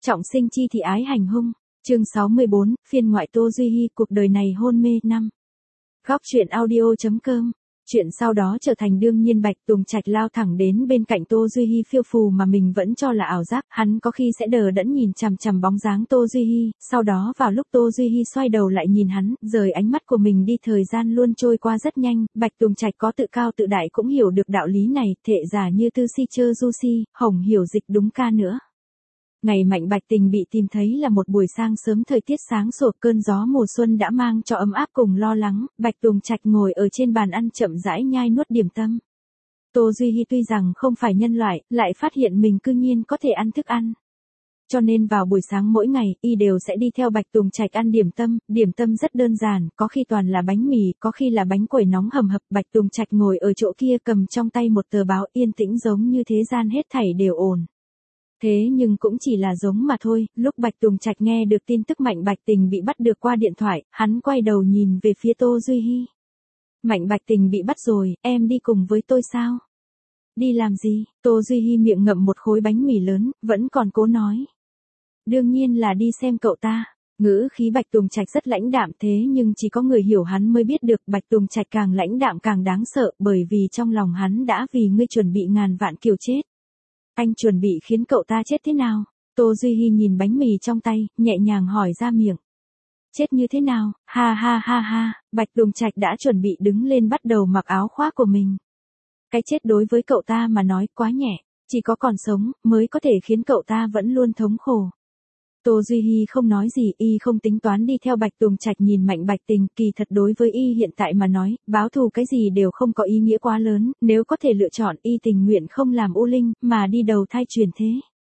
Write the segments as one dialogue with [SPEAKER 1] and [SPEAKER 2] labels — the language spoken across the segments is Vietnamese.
[SPEAKER 1] Trọng sinh chi thị ái hành hung. Chương 64, phiên ngoại Tô Duy Hi, cuộc đời này hôn mê năm. Góc truyện audio.com. Chuyện sau đó trở thành đương nhiên. Bạch Tùng Trạch lao thẳng đến bên cạnh Tô Duy Hi phiêu phù mà mình vẫn cho là ảo giác, hắn có khi sẽ đờ đẫn nhìn chằm chằm bóng dáng Tô Duy Hi, sau đó vào lúc Tô Duy Hi xoay đầu lại nhìn hắn, rời ánh mắt của mình đi. Thời gian luôn trôi qua rất nhanh, Bạch Tùng Trạch có tự cao tự đại cũng hiểu được đạo lý này, thệ giả như tư si chơ du si, hồng hiểu dịch đúng ca nữa. Ngày Mạnh Bạch Tình bị tìm thấy là một buổi sáng sớm, thời tiết sáng sủa, cơn gió mùa xuân đã mang cho ấm áp cùng lo lắng. Bạch Tùng Trạch ngồi ở trên bàn ăn chậm rãi nhai nuốt điểm tâm. Tô Duy Hi tuy rằng không phải nhân loại, lại phát hiện mình cư nhiên có thể ăn thức ăn. Cho nên vào buổi sáng mỗi ngày, y đều sẽ đi theo Bạch Tùng Trạch ăn điểm tâm rất đơn giản, có khi toàn là bánh mì, có khi là bánh quẩy nóng hầm hập. Bạch Tùng Trạch ngồi ở chỗ kia cầm trong tay một tờ báo, yên tĩnh giống như thế gian hết thảy đều ổn. Thế nhưng cũng chỉ là giống mà thôi, lúc Bạch Tùng Trạch nghe được tin tức Mạnh Bạch Tình bị bắt được qua điện thoại, hắn quay đầu nhìn về phía Tô Duy Hi. Mạnh Bạch Tình bị bắt rồi, em đi cùng với tôi sao? Đi làm gì? Tô Duy Hi miệng ngậm một khối bánh mì lớn, vẫn còn cố nói. Đương nhiên là đi xem cậu ta. Ngữ khí Bạch Tùng Trạch rất lãnh đạm, thế nhưng chỉ có người hiểu hắn mới biết được. Bạch Tùng Trạch càng lãnh đạm càng đáng sợ, bởi vì trong lòng hắn đã vì ngươi chuẩn bị ngàn vạn kiểu chết. Anh chuẩn bị khiến cậu ta chết thế nào? Tô Duy Hi nhìn bánh mì trong tay, nhẹ nhàng hỏi ra miệng. Chết như thế nào? Ha ha ha ha, Bạch Tùng Trạch đã chuẩn bị đứng lên bắt đầu mặc áo khoác của mình. Cái chết đối với cậu ta mà nói quá nhẹ, chỉ có còn sống mới có thể khiến cậu ta vẫn luôn thống khổ. Tô Duy Hi không nói gì, y không tính toán đi theo Bạch Tùng Trạch. Nhìn Mạnh Bạch Tình, kỳ thật đối với y hiện tại mà nói, báo thù cái gì đều không có ý nghĩa quá lớn, nếu có thể lựa chọn y tình nguyện không làm U Linh, mà đi đầu thai truyền thế.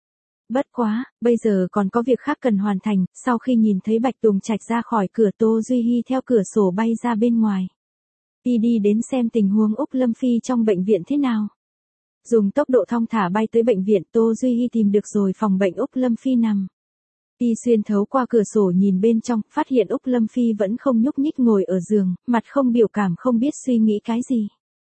[SPEAKER 1] Bất quá, bây giờ còn có việc khác cần hoàn thành. Sau khi nhìn thấy Bạch Tùng Trạch ra khỏi cửa, Tô Duy Hi theo cửa sổ bay ra bên ngoài. Y đi đến xem tình huống Úc Lâm Phi trong bệnh viện thế nào. Dùng tốc độ thong thả bay tới bệnh viện, Tô Duy Hi tìm được rồi phòng bệnh Úc Lâm Phi nằm. Y xuyên thấu qua cửa sổ nhìn bên trong, phát hiện Úc Lâm Phi vẫn không nhúc nhích ngồi ở giường, mặt không biểu cảm, không biết suy nghĩ cái gì.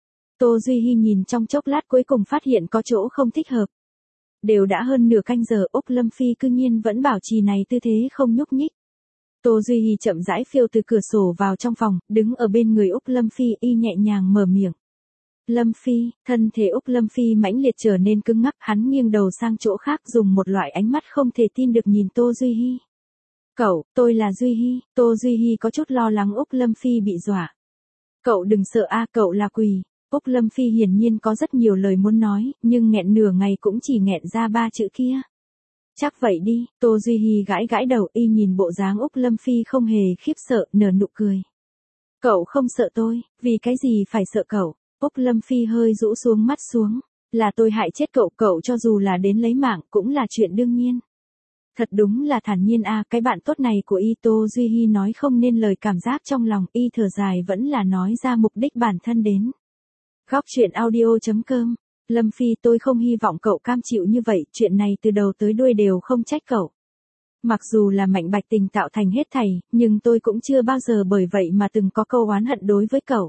[SPEAKER 1] Tô Duy Hi nhìn trong chốc lát, cuối cùng phát hiện có chỗ không thích hợp. Đều đã hơn nửa canh giờ, Úc Lâm Phi cư nhiên vẫn bảo trì này tư thế không nhúc nhích. Tô Duy Hi chậm rãi phiêu từ cửa sổ vào trong phòng, đứng ở bên người Úc Lâm Phi, y nhẹ nhàng mở miệng. Lâm Phi, thân thể Úc Lâm Phi mãnh liệt trở nên cứng ngắc, hắn nghiêng đầu sang chỗ khác, dùng một loại ánh mắt không thể tin được nhìn Tô Duy Hi. Cậu, tôi là Duy Hi. Tô Duy Hi có chút lo lắng Úc Lâm Phi bị dọa. Cậu đừng sợ a, cậu là quỷ. Úc Lâm Phi hiển nhiên có rất nhiều lời muốn nói, nhưng nghẹn nửa ngày cũng chỉ nghẹn ra 3 chữ kia. Chắc vậy đi. Tô Duy Hi gãi gãi đầu, y nhìn bộ dáng Úc Lâm Phi không hề khiếp sợ, nở nụ cười. Cậu không sợ tôi, vì cái gì phải sợ cậu? Úc Lâm Phi hơi rũ xuống mắt xuống. Là tôi hại chết cậu, cậu cho dù là đến lấy mạng cũng là chuyện đương nhiên. Thật đúng là thản nhiên a, cái bạn tốt này của y. Tô Duy Hi nói không nên lời, cảm giác trong lòng y thở dài, vẫn là nói ra mục đích bản thân đến. Góc truyện audio.com. Lâm Phi, tôi không hy vọng cậu cam chịu như vậy, chuyện này từ đầu tới đuôi đều không trách cậu. Mặc dù là Mạnh Bạch Tình tạo thành hết thảy, nhưng tôi cũng chưa bao giờ bởi vậy mà từng có câu oán hận đối với cậu.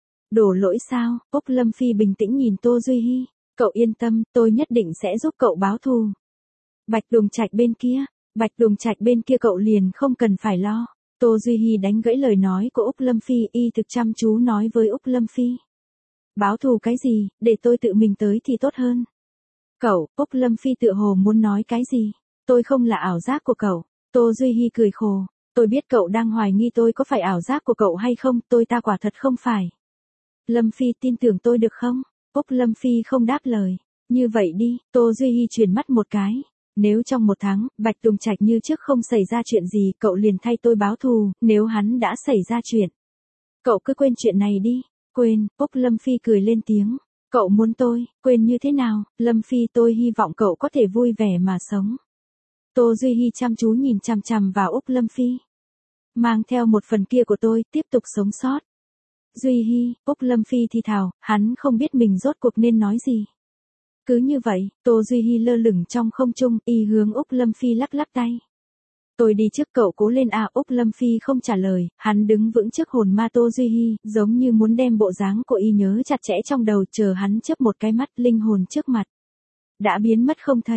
[SPEAKER 1] Đổ lỗi sao? Úc Lâm Phi bình tĩnh nhìn Tô Duy Hi. Cậu yên tâm, tôi nhất định sẽ giúp cậu báo thù. Bạch Tùng Trạch bên kia cậu liền không cần phải lo. Tô Duy Hi đánh gãy lời nói của Úc Lâm Phi, y thực chăm chú nói với Úc Lâm Phi. Báo thù cái gì, để tôi tự mình tới thì tốt hơn. Cậu, Úc Lâm Phi tựa hồ muốn nói cái gì. Tôi không là ảo giác của cậu. Tô Duy Hi cười khổ. Tôi biết cậu đang hoài nghi tôi có phải ảo giác của cậu hay không, ta quả thật không phải. Lâm Phi, tin tưởng tôi được không? Úc Lâm Phi không đáp lời. Như vậy đi. Tô Duy Hi chuyển mắt một cái. Nếu trong 1 tháng, Bạch Tùng Trạch như trước không xảy ra chuyện gì, cậu liền thay tôi báo thù. Nếu hắn đã xảy ra chuyện, cậu cứ quên chuyện này đi. Quên? Úc Lâm Phi cười lên tiếng. Cậu muốn tôi quên như thế nào? Lâm Phi, tôi hy vọng cậu có thể vui vẻ mà sống. Tô Duy Hi chăm chú nhìn chằm chằm vào Úc Lâm Phi. Mang theo một phần kia của tôi, tiếp tục sống sót. Duy Hi, Úc Lâm Phi thì thào, hắn không biết mình rốt cuộc nên nói gì. Cứ như vậy, Tô Duy Hi lơ lửng trong không trung, y hướng Úc Lâm Phi lắc lắc tay. Tôi đi trước, cậu cố lên a. Úc Lâm Phi không trả lời, hắn đứng vững trước hồn ma Tô Duy Hi, giống như muốn đem bộ dáng của y nhớ chặt chẽ trong đầu, chờ hắn chớp một cái mắt, linh hồn trước mặt đã biến mất không thấy.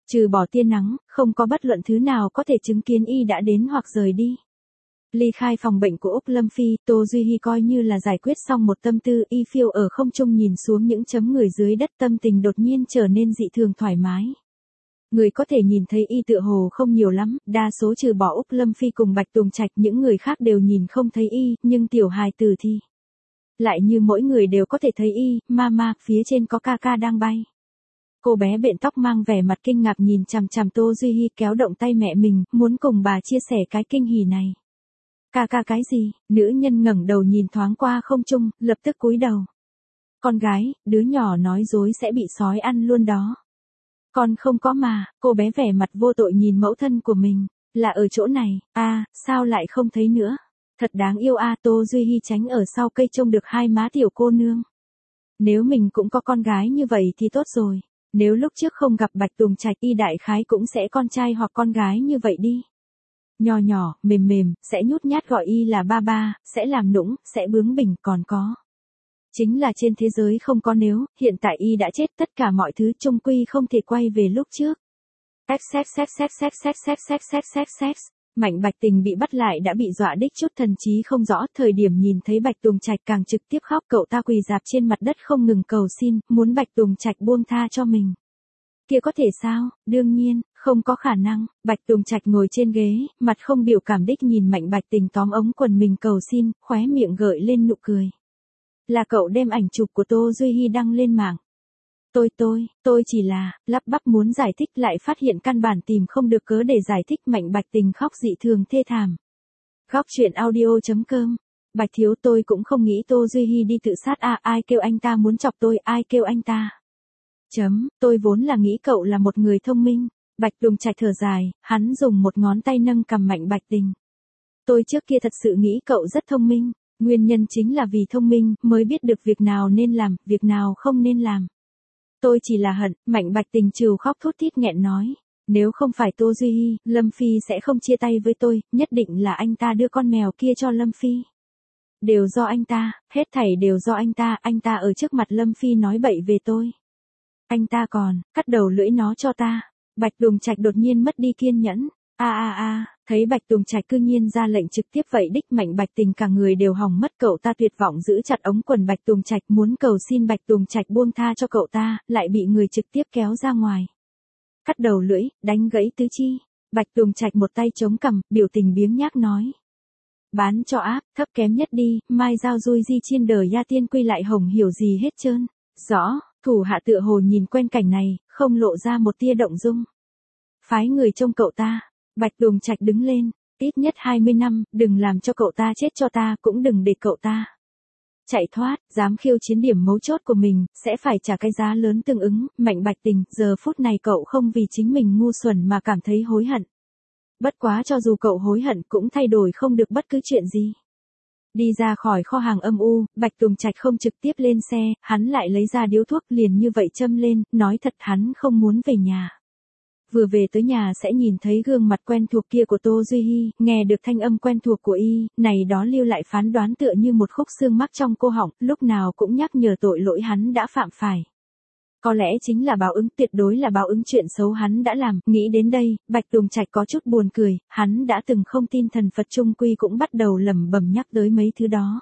[SPEAKER 1] Trừ bỏ tia nắng, không có bất luận thứ nào có thể chứng kiến y đã đến hoặc rời đi. Ly khai phòng bệnh của Úc Lâm Phi, Tô Duy Hi coi như là giải quyết xong một tâm tư, y phiêu ở không trung nhìn xuống những chấm người dưới đất, tâm tình đột nhiên trở nên dị thường thoải mái. Người có thể nhìn thấy y tựa hồ không nhiều lắm, đa số trừ bỏ Úc Lâm Phi cùng Bạch Tùng Trạch, những người khác đều nhìn không thấy y, nhưng tiểu hài tử thì lại như mỗi người đều có thể thấy y, mama, phía trên có ca ca đang bay. Cô bé bện tóc mang vẻ mặt kinh ngạc nhìn chằm chằm Tô Duy Hi, kéo động tay mẹ mình, muốn cùng bà chia sẻ cái kinh hỉ này. Ca ca cái gì? Nữ nhân ngẩng đầu nhìn thoáng qua không trung, lập tức cúi đầu. Con gái, đứa nhỏ nói dối sẽ bị sói ăn luôn đó. Con không có mà, cô bé vẻ mặt vô tội nhìn mẫu thân của mình, là ở chỗ này, sao lại không thấy nữa? Thật đáng yêu Tô Duy Hi tránh ở sau cây trông được hai má tiểu cô nương. Nếu mình cũng có con gái như vậy thì tốt rồi, nếu lúc trước không gặp Bạch Tùng Trạch y đại khái cũng sẽ con trai hoặc con gái như vậy đi. Nhỏ nhỏ, mềm mềm, sẽ nhút nhát gọi y là ba ba, sẽ làm nũng, sẽ bướng bỉnh, còn có. Chính là trên thế giới không có nếu, hiện tại y đã chết, tất cả mọi thứ chung quy không thể quay về lúc trước. Mạnh Bạch Tình bị bắt lại đã bị dọa đích chút thần trí không rõ, thời điểm nhìn thấy Bạch Tùng Trạch càng trực tiếp khóc, cậu ta quỳ rạp trên mặt đất không ngừng cầu xin, muốn Bạch Tùng Trạch buông tha cho mình. Kia có thể sao, đương nhiên, không có khả năng. Bạch Tùng Trạch ngồi trên ghế, mặt không biểu cảm đích nhìn Mạnh Bạch Tình tóm ống quần mình cầu xin, khóe miệng gợi lên nụ cười. Là cậu đem ảnh chụp của Tô Duy Hi đăng lên mạng. Tôi chỉ là, lắp bắp muốn giải thích lại phát hiện căn bản tìm không được cớ để giải thích. Mạnh Bạch Tình khóc dị thường thê thảm. Góc truyện audio.com. Bạch thiếu, tôi cũng không nghĩ Tô Duy Hi đi tự sát ai kêu anh ta muốn chọc tôi, ai kêu anh ta. Tôi vốn là nghĩ cậu là một người thông minh. Bạch Tùng Trạch thở dài, hắn dùng một ngón tay nâng cằm Mạnh Bạch Tình. Tôi trước kia thật sự nghĩ cậu rất thông minh, nguyên nhân chính là vì thông minh mới biết được việc nào nên làm, việc nào không nên làm. Tôi chỉ là hận. Mạnh Bạch Tình trừ khóc thút thít nghẹn nói. Nếu không phải Tô Duy Hi, Lâm Phi sẽ không chia tay với tôi, nhất định là anh ta đưa con mèo kia cho Lâm Phi. Đều do anh ta, hết thảy đều do anh ta ở trước mặt Lâm Phi nói bậy về tôi. Anh ta còn, cắt đầu lưỡi nó cho ta. Bạch Tùng Trạch đột nhiên mất đi kiên nhẫn. Thấy Bạch Tùng Trạch cư nhiên ra lệnh trực tiếp vậy đích, Mạnh Bạch Tình cả người đều hỏng mất, cậu ta tuyệt vọng giữ chặt ống quần Bạch Tùng Trạch muốn cầu xin Bạch Tùng Trạch buông tha cho cậu ta, lại bị người trực tiếp kéo ra ngoài. Cắt đầu lưỡi, đánh gãy tứ chi. Bạch Tùng Trạch một tay chống cằm, biểu tình biếng nhác nói. Bán cho áp, thấp kém nhất đi, mai giao dui di chiên đời ya tiên quy lại hồng hiểu gì hết trơn. Rõ, thủ hạ tựa hồ nhìn quen cảnh này, không lộ ra một tia động dung. Phái người trông cậu ta. Bạch Tùng Trạch đứng lên, ít nhất 20 năm, đừng làm cho cậu ta chết cho ta, cũng đừng để cậu ta chạy thoát, dám khiêu chiến điểm mấu chốt của mình, sẽ phải trả cái giá lớn tương ứng. Mạnh Bạch Tình, giờ phút này cậu không vì chính mình ngu xuẩn mà cảm thấy hối hận. Bất quá cho dù cậu hối hận cũng thay đổi không được bất cứ chuyện gì. Đi ra khỏi kho hàng âm u, Bạch Tùng Trạch không trực tiếp lên xe, hắn lại lấy ra điếu thuốc liền như vậy châm lên, nói thật hắn không muốn về nhà. Vừa về tới nhà sẽ nhìn thấy gương mặt quen thuộc kia của Tô Duy Hi, nghe được thanh âm quen thuộc của y, này đó lưu lại phán đoán tựa như một khúc xương mắc trong cô họng, lúc nào cũng nhắc nhở tội lỗi hắn đã phạm phải. Có lẽ chính là báo ứng, tuyệt đối là báo ứng chuyện xấu hắn đã làm. Nghĩ đến đây, Bạch Tùng Trạch có chút buồn cười, hắn đã từng không tin thần Phật trung quy cũng bắt đầu lẩm bẩm nhắc tới mấy thứ đó.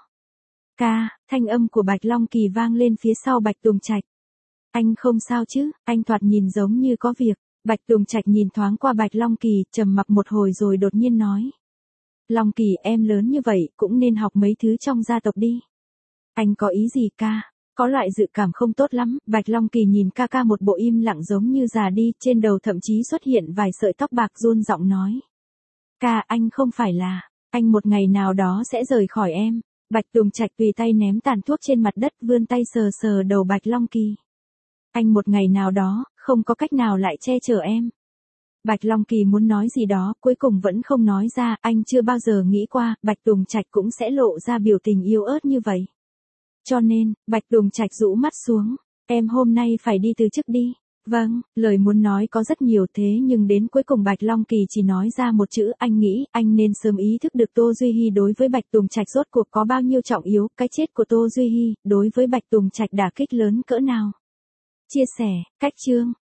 [SPEAKER 1] Thanh âm của Bạch Long Kỳ vang lên phía sau Bạch Tùng Trạch. Anh không sao chứ? Anh thoạt nhìn giống như có việc. Bạch Tùng Trạch nhìn thoáng qua Bạch Long Kỳ, trầm mặc một hồi rồi đột nhiên nói. Long Kỳ, em lớn như vậy, cũng nên học mấy thứ trong gia tộc đi. Anh có ý gì ca? Có loại dự cảm không tốt lắm. Bạch Long Kỳ nhìn ca ca một bộ im lặng giống như già đi, trên đầu thậm chí xuất hiện vài sợi tóc bạc, run giọng nói. Ca, anh không phải là, anh một ngày nào đó sẽ rời khỏi em. Bạch Tùng Trạch tùy tay ném tàn thuốc trên mặt đất, vươn tay sờ sờ đầu Bạch Long Kỳ. Anh một ngày nào đó, không có cách nào lại che chở em. Bạch Long Kỳ muốn nói gì đó, cuối cùng vẫn không nói ra, anh chưa bao giờ nghĩ qua, Bạch Tùng Trạch cũng sẽ lộ ra biểu tình yếu ớt như vậy. Cho nên, Bạch Tùng Trạch rũ mắt xuống, em hôm nay phải đi từ chức đi. Vâng, lời muốn nói có rất nhiều thế nhưng đến cuối cùng Bạch Long Kỳ chỉ nói ra một chữ, anh nghĩ, anh nên sớm ý thức được Tô Duy Hi đối với Bạch Tùng Trạch rốt cuộc có bao nhiêu trọng yếu, cái chết của Tô Duy Hi, đối với Bạch Tùng Trạch đả kích lớn cỡ nào. Chia sẻ, cách chương.